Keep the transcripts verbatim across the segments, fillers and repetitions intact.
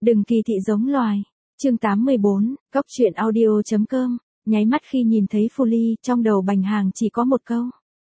Đừng kỳ thị giống loài. Chương tám mươi bốn, Góc truyện audio chấm com. Nháy mắt khi nhìn thấy Phù Ly, trong đầu Bành Hàng chỉ có một câu.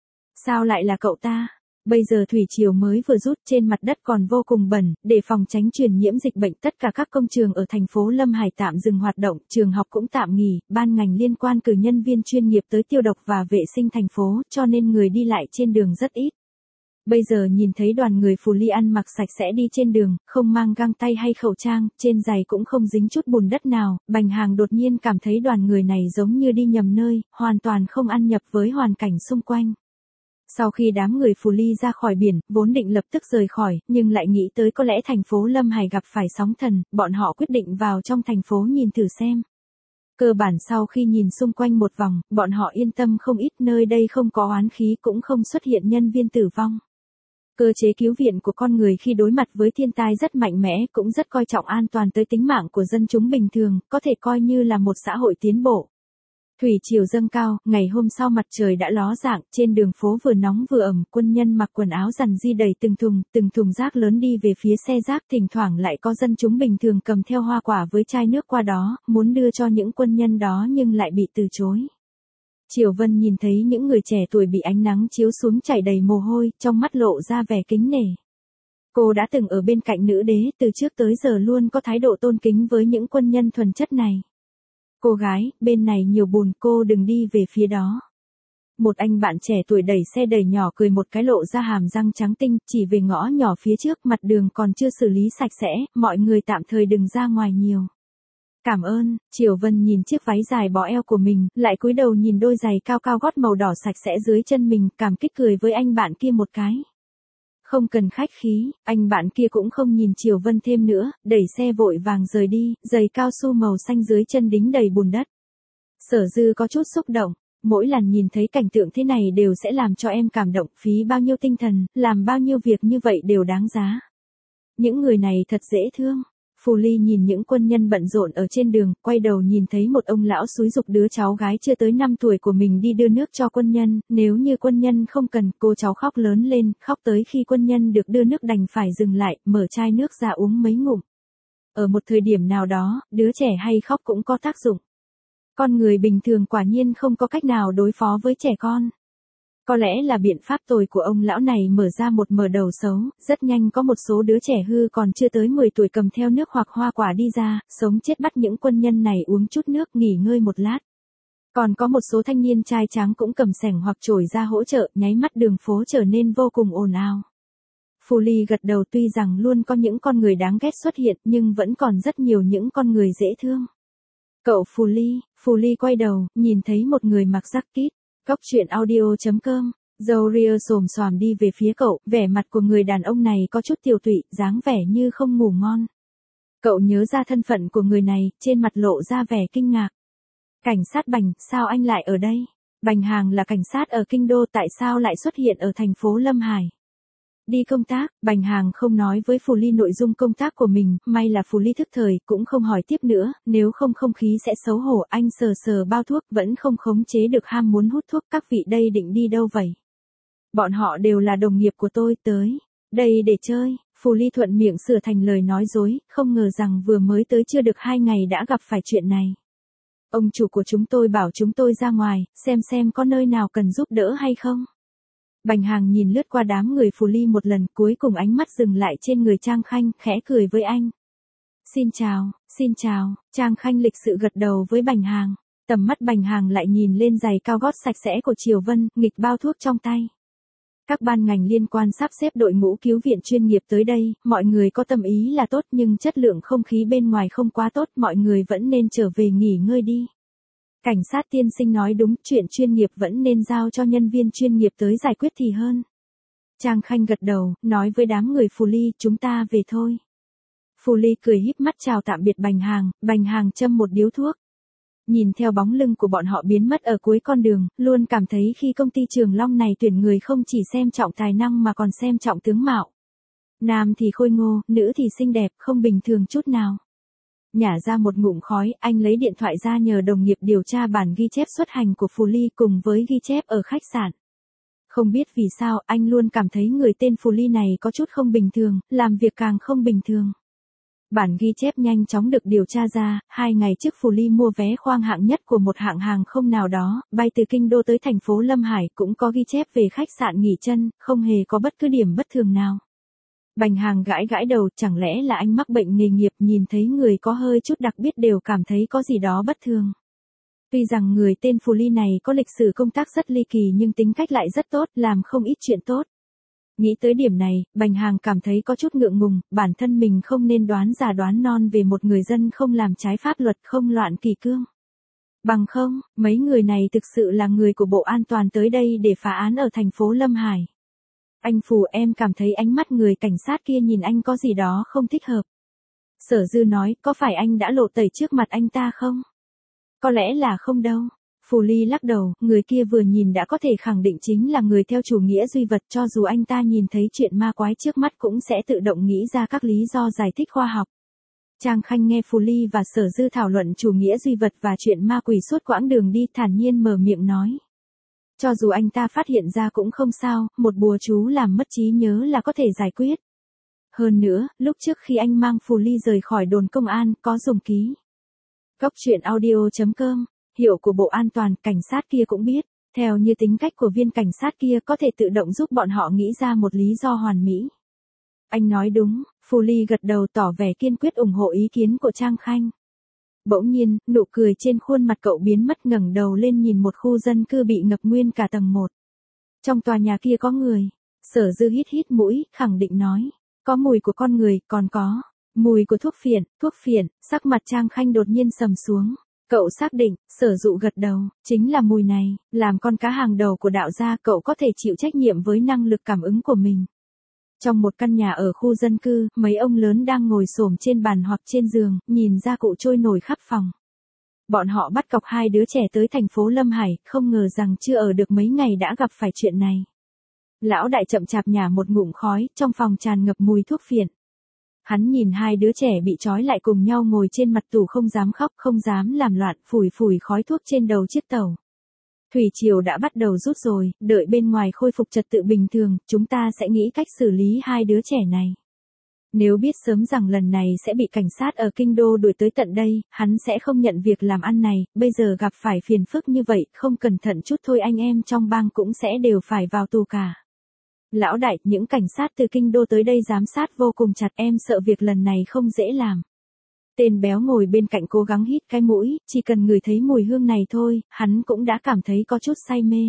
Sao lại là cậu ta? Bây giờ thủy triều mới vừa rút, trên mặt đất còn vô cùng bẩn, để phòng tránh truyền nhiễm dịch bệnh, tất cả các công trường ở thành phố Lâm Hải tạm dừng hoạt động, trường học cũng tạm nghỉ, ban ngành liên quan cử nhân viên chuyên nghiệp tới tiêu độc và vệ sinh thành phố, cho nên người đi lại trên đường rất ít. Bây giờ nhìn thấy đoàn người Phù Ly ăn mặc sạch sẽ đi trên đường, không mang găng tay hay khẩu trang, trên giày cũng không dính chút bùn đất nào, Bành Hàng đột nhiên cảm thấy đoàn người này giống như đi nhầm nơi, hoàn toàn không ăn nhập với hoàn cảnh xung quanh. Sau khi đám người Phù Ly ra khỏi biển, vốn định lập tức rời khỏi, nhưng lại nghĩ tới có lẽ thành phố Lâm Hải gặp phải sóng thần, bọn họ quyết định vào trong thành phố nhìn thử xem. Cơ bản sau khi nhìn xung quanh một vòng, bọn họ yên tâm không ít, nơi đây không có oán khí cũng không xuất hiện nhân viên tử vong. Cơ chế cứu viện của con người khi đối mặt với thiên tai rất mạnh mẽ, cũng rất coi trọng an toàn tới tính mạng của dân chúng bình thường, có thể coi như là một xã hội tiến bộ. Thủy triều dâng cao, ngày hôm sau mặt trời đã ló dạng, trên đường phố vừa nóng vừa ẩm, quân nhân mặc quần áo rằn di đầy từng thùng, từng thùng rác lớn đi về phía xe rác, thỉnh thoảng lại có dân chúng bình thường cầm theo hoa quả với chai nước qua đó, muốn đưa cho những quân nhân đó nhưng lại bị từ chối. Triều Vân nhìn thấy những người trẻ tuổi bị ánh nắng chiếu xuống chảy đầy mồ hôi, trong mắt lộ ra vẻ kính nể. Cô đã từng ở bên cạnh nữ đế, từ trước tới giờ luôn có thái độ tôn kính với những quân nhân thuần chất này. Cô gái, bên này nhiều bùn, cô đừng đi về phía đó. Một anh bạn trẻ tuổi đẩy xe đẩy nhỏ cười một cái lộ ra hàm răng trắng tinh, chỉ về ngõ nhỏ phía trước, mặt đường còn chưa xử lý sạch sẽ, mọi người tạm thời đừng ra ngoài nhiều. Cảm ơn. Triều Vân nhìn chiếc váy dài bó eo của mình, lại cúi đầu nhìn đôi giày cao cao gót màu đỏ sạch sẽ dưới chân mình, cảm kích cười với anh bạn kia một cái. Không cần khách khí, anh bạn kia cũng không nhìn Triều Vân thêm nữa, đẩy xe vội vàng rời đi, giày cao su màu xanh dưới chân đính đầy bùn đất. Sở Dư có chút xúc động, mỗi lần nhìn thấy cảnh tượng thế này đều sẽ làm cho em cảm động, phí bao nhiêu tinh thần, làm bao nhiêu việc như vậy đều đáng giá. Những người này thật dễ thương. Phù Ly nhìn những quân nhân bận rộn ở trên đường, quay đầu nhìn thấy một ông lão xúi giục đứa cháu gái chưa tới năm tuổi của mình đi đưa nước cho quân nhân, nếu như quân nhân không cần, cô cháu khóc lớn lên, khóc tới khi quân nhân được đưa nước đành phải dừng lại, mở chai nước ra uống mấy ngụm. Ở một thời điểm nào đó, đứa trẻ hay khóc cũng có tác dụng. Con người bình thường quả nhiên không có cách nào đối phó với trẻ con. Có lẽ là biện pháp tồi của ông lão này mở ra một mở đầu xấu, rất nhanh có một số đứa trẻ hư còn chưa tới mười tuổi cầm theo nước hoặc hoa quả đi ra, sống chết bắt những quân nhân này uống chút nước nghỉ ngơi một lát. Còn có một số thanh niên trai tráng cũng cầm xẻng hoặc chổi ra hỗ trợ, nháy mắt đường phố trở nên vô cùng ồn ào. Phù Ly gật đầu, tuy rằng luôn có những con người đáng ghét xuất hiện nhưng vẫn còn rất nhiều những con người dễ thương. Cậu Phù Ly, Phù Ly quay đầu, nhìn thấy một người mặc jacket. Góc truyện audio chấm com, dâu ria xồm xoàm đi về phía cậu, vẻ mặt của người đàn ông này có chút tiều tụy, dáng vẻ như không ngủ ngon. Cậu nhớ ra thân phận của người này, trên mặt lộ ra vẻ kinh ngạc. Cảnh sát Bành, sao anh lại ở đây? Bành Hàng là cảnh sát ở Kinh Đô, tại sao lại xuất hiện ở thành phố Lâm Hải? Đi công tác, Bành Hàng không nói với Phù Ly nội dung công tác của mình, may là Phù Ly thức thời, cũng không hỏi tiếp nữa, nếu không không khí sẽ xấu hổ. Anh sờ sờ bao thuốc, vẫn không khống chế được ham muốn hút thuốc. Các vị đây định đi đâu vậy? Bọn họ đều là đồng nghiệp của tôi, tới đây để chơi. Phù Ly thuận miệng sửa thành lời nói dối, không ngờ rằng vừa mới tới chưa được hai ngày đã gặp phải chuyện này. Ông chủ của chúng tôi bảo chúng tôi ra ngoài, xem xem có nơi nào cần giúp đỡ hay không. Bành Hàng nhìn lướt qua đám người Phù Ly một lần, cuối cùng ánh mắt dừng lại trên người Trang Khanh, khẽ cười với anh. Xin chào, xin chào. Trang Khanh lịch sự gật đầu với Bành Hàng. Tầm mắt Bành Hàng lại nhìn lên giày cao gót sạch sẽ của Triều Vân, nghịch bao thuốc trong tay. Các ban ngành liên quan sắp xếp đội ngũ cứu viện chuyên nghiệp tới đây, mọi người có tâm ý là tốt nhưng chất lượng không khí bên ngoài không quá tốt, mọi người vẫn nên trở về nghỉ ngơi đi. Cảnh sát tiên sinh nói đúng, chuyện chuyên nghiệp vẫn nên giao cho nhân viên chuyên nghiệp tới giải quyết thì hơn. Trang Khanh gật đầu, nói với đám người Phù Ly, chúng ta về thôi. Phù Ly cười híp mắt chào tạm biệt Bành Hàng, Bành Hàng châm một điếu thuốc. Nhìn theo bóng lưng của bọn họ biến mất ở cuối con đường, luôn cảm thấy khi công ty Trường Long này tuyển người không chỉ xem trọng tài năng mà còn xem trọng tướng mạo. Nam thì khôi ngô, nữ thì xinh đẹp, không bình thường chút nào. Nhả ra một ngụm khói, anh lấy điện thoại ra nhờ đồng nghiệp điều tra bản ghi chép xuất hành của Phù Ly cùng với ghi chép ở khách sạn. Không biết vì sao, anh luôn cảm thấy người tên Phù Ly này có chút không bình thường, làm việc càng không bình thường. Bản ghi chép nhanh chóng được điều tra ra, hai ngày trước Phù Ly mua vé khoang hạng nhất của một hãng hàng không nào đó, bay từ Kinh Đô tới thành phố Lâm Hải cũng có ghi chép về khách sạn nghỉ chân, không hề có bất cứ điểm bất thường nào. Bành Hàng gãi gãi đầu, chẳng lẽ là anh mắc bệnh nghề nghiệp, nhìn thấy người có hơi chút đặc biệt đều cảm thấy có gì đó bất thường. Tuy rằng người tên Phù Ly này có lịch sử công tác rất ly kỳ nhưng tính cách lại rất tốt, làm không ít chuyện tốt. Nghĩ tới điểm này, Bành Hàng cảm thấy có chút ngượng ngùng, bản thân mình không nên đoán già đoán non về một người dân không làm trái pháp luật, không loạn kỷ cương. Bằng không, mấy người này thực sự là người của Bộ An toàn tới đây để phá án ở thành phố Lâm Hải. Anh Phù, em cảm thấy ánh mắt người cảnh sát kia nhìn anh có gì đó không thích hợp. Sở Dư nói, có phải anh đã lộ tẩy trước mặt anh ta không? Có lẽ là không đâu. Phù Ly lắc đầu, người kia vừa nhìn đã có thể khẳng định chính là người theo chủ nghĩa duy vật, cho dù anh ta nhìn thấy chuyện ma quái trước mắt cũng sẽ tự động nghĩ ra các lý do giải thích khoa học. Trang Khanh nghe Phù Ly và Sở Dư thảo luận chủ nghĩa duy vật và chuyện ma quỷ suốt quãng đường đi, thản nhiên mở miệng nói. Cho dù anh ta phát hiện ra cũng không sao, một bùa chú làm mất trí nhớ là có thể giải quyết. Hơn nữa, lúc trước khi anh mang Phù Ly rời khỏi đồn công an, có dùng ký. Cốc truyện audio chấm com, hiệu của Bộ An toàn, cảnh sát kia cũng biết, theo như tính cách của viên cảnh sát kia có thể tự động giúp bọn họ nghĩ ra một lý do hoàn mỹ. Anh nói đúng, Phù Ly gật đầu tỏ vẻ kiên quyết ủng hộ ý kiến của Trang Khanh. Bỗng nhiên, nụ cười trên khuôn mặt cậu biến mất, ngẩng đầu lên nhìn một khu dân cư bị ngập nguyên cả tầng một. Trong tòa nhà kia có người. Sở Dư hít hít mũi, khẳng định nói. Có mùi của con người, còn có mùi của thuốc phiện, thuốc phiện, sắc mặt Trang Khanh đột nhiên sầm xuống. Cậu xác định, Sở Dụ gật đầu, chính là mùi này, làm con cá hàng đầu của đạo gia cậu có thể chịu trách nhiệm với năng lực cảm ứng của mình. Trong một căn nhà ở khu dân cư, mấy ông lớn đang ngồi xổm trên bàn hoặc trên giường, nhìn ra cụ trôi nổi khắp phòng. Bọn họ bắt cọc hai đứa trẻ tới thành phố Lâm Hải, không ngờ rằng chưa ở được mấy ngày đã gặp phải chuyện này. Lão đại chậm chạp nhả một ngụm khói, trong phòng tràn ngập mùi thuốc phiện. Hắn nhìn hai đứa trẻ bị trói lại cùng nhau ngồi trên mặt tủ không dám khóc, không dám làm loạn, phủi phủi khói thuốc trên đầu chiếc tàu. Thủy triều đã bắt đầu rút rồi, đợi bên ngoài khôi phục trật tự bình thường, chúng ta sẽ nghĩ cách xử lý hai đứa trẻ này. Nếu biết sớm rằng lần này sẽ bị cảnh sát ở Kinh Đô đuổi tới tận đây, hắn sẽ không nhận việc làm ăn này, bây giờ gặp phải phiền phức như vậy, không cẩn thận chút thôi anh em trong bang cũng sẽ đều phải vào tù cả. Lão đại, những cảnh sát từ Kinh Đô tới đây giám sát vô cùng chặt, em sợ việc lần này không dễ làm. Tên béo ngồi bên cạnh cố gắng hít cái mũi, chỉ cần ngửi thấy mùi hương này thôi, hắn cũng đã cảm thấy có chút say mê.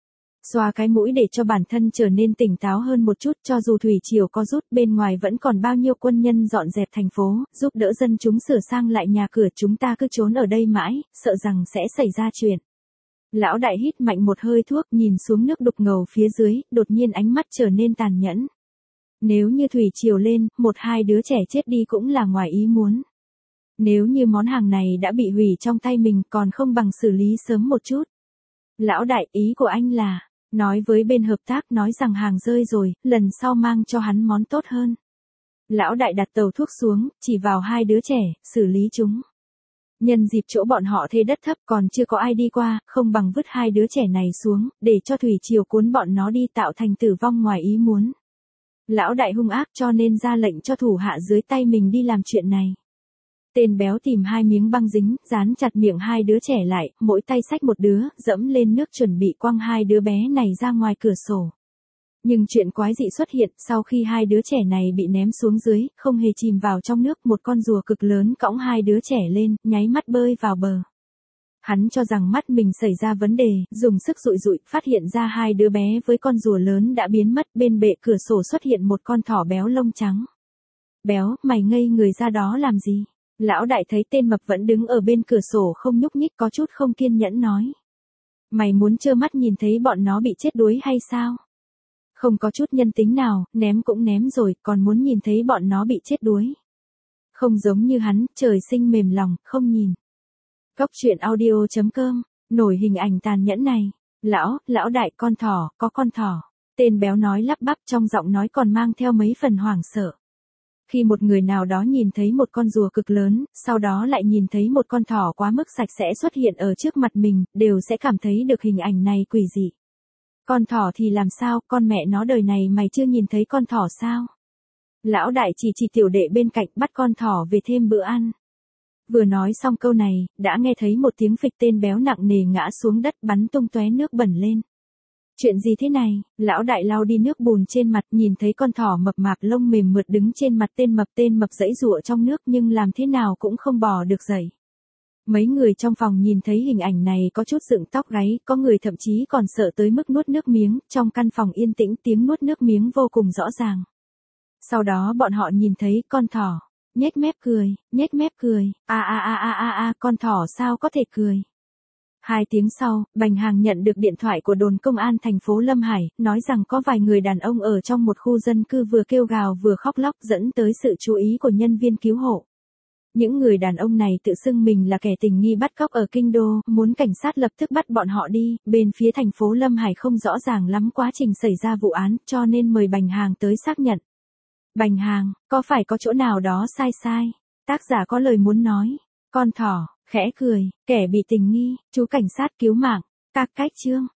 Xoa cái mũi để cho bản thân trở nên tỉnh táo hơn một chút, cho dù thủy triều có rút, bên ngoài vẫn còn bao nhiêu quân nhân dọn dẹp thành phố, giúp đỡ dân chúng sửa sang lại nhà cửa, chúng ta cứ trốn ở đây mãi, sợ rằng sẽ xảy ra chuyện. Lão đại hít mạnh một hơi thuốc, nhìn xuống nước đục ngầu phía dưới, đột nhiên ánh mắt trở nên tàn nhẫn. Nếu như thủy triều lên, một hai đứa trẻ chết đi cũng là ngoài ý muốn. Nếu như món hàng này đã bị hủy trong tay mình, còn không bằng xử lý sớm một chút. Lão đại, ý của anh là, nói với bên hợp tác nói rằng hàng rơi rồi, lần sau mang cho hắn món tốt hơn. Lão đại đặt tàu thuốc xuống, chỉ vào hai đứa trẻ, xử lý chúng. Nhân dịp chỗ bọn họ thuê đất thấp còn chưa có ai đi qua, không bằng vứt hai đứa trẻ này xuống, để cho thủy triều cuốn bọn nó đi tạo thành tử vong ngoài ý muốn. Lão đại hung ác cho nên ra lệnh cho thủ hạ dưới tay mình đi làm chuyện này. Tên béo tìm hai miếng băng dính, dán chặt miệng hai đứa trẻ lại, mỗi tay xách một đứa, dẫm lên nước chuẩn bị quăng hai đứa bé này ra ngoài cửa sổ. Nhưng chuyện quái dị xuất hiện, sau khi hai đứa trẻ này bị ném xuống dưới, không hề chìm vào trong nước, một con rùa cực lớn cõng hai đứa trẻ lên, nháy mắt bơi vào bờ. Hắn cho rằng mắt mình xảy ra vấn đề, dùng sức dụi dụi, phát hiện ra hai đứa bé với con rùa lớn đã biến mất, bên bệ cửa sổ xuất hiện một con thỏ béo lông trắng. Béo, mày ngây người ra đó làm gì? Lão đại thấy tên mập vẫn đứng ở bên cửa sổ không nhúc nhích, có chút không kiên nhẫn nói. Mày muốn trơ mắt nhìn thấy bọn nó bị chết đuối hay sao? Không có chút nhân tính nào, ném cũng ném rồi, còn muốn nhìn thấy bọn nó bị chết đuối. Không giống như hắn, trời sinh mềm lòng, không nhìn. Cốc truyện audio chấm com, nổi hình ảnh tàn nhẫn này. Lão, lão đại, con thỏ, có con thỏ. Tên béo nói lắp bắp, trong giọng nói còn mang theo mấy phần hoảng sợ. Khi một người nào đó nhìn thấy một con rùa cực lớn, sau đó lại nhìn thấy một con thỏ quá mức sạch sẽ xuất hiện ở trước mặt mình, đều sẽ cảm thấy được hình ảnh này quỷ dị. Con thỏ thì làm sao, con mẹ nó đời này mày chưa nhìn thấy con thỏ sao? Lão đại chỉ chỉ tiểu đệ bên cạnh bắt con thỏ về thêm bữa ăn. Vừa nói xong câu này, đã nghe thấy một tiếng phịch tên béo nặng nề ngã xuống đất bắn tung tóe nước bẩn lên. Chuyện gì thế này? Lão đại lau đi nước bùn trên mặt, nhìn thấy con thỏ mập mạp lông mềm mượt đứng trên mặt tên mập tên mập giãy giụa trong nước nhưng làm thế nào cũng không bò được dậy. Mấy người trong phòng nhìn thấy hình ảnh này có chút dựng tóc gáy, có người thậm chí còn sợ tới mức nuốt nước miếng, trong căn phòng yên tĩnh tiếng nuốt nước miếng vô cùng rõ ràng. Sau đó bọn họ nhìn thấy con thỏ, nhếch mép cười, nhếch mép cười, a a a a a a, con thỏ sao có thể cười. Hai tiếng sau, Bành Hàng nhận được điện thoại của đồn công an thành phố Lâm Hải, nói rằng có vài người đàn ông ở trong một khu dân cư vừa kêu gào vừa khóc lóc dẫn tới sự chú ý của nhân viên cứu hộ. Những người đàn ông này tự xưng mình là kẻ tình nghi bắt cóc ở Kinh Đô, muốn cảnh sát lập tức bắt bọn họ đi, bên phía thành phố Lâm Hải không rõ ràng lắm quá trình xảy ra vụ án, cho nên mời Bành Hàng tới xác nhận. Bành Hàng, có phải có chỗ nào đó sai sai? Tác giả có lời muốn nói. Con thỏ, khẽ cười, kẻ bị tình nghi, chú cảnh sát cứu mạng, các cách chương.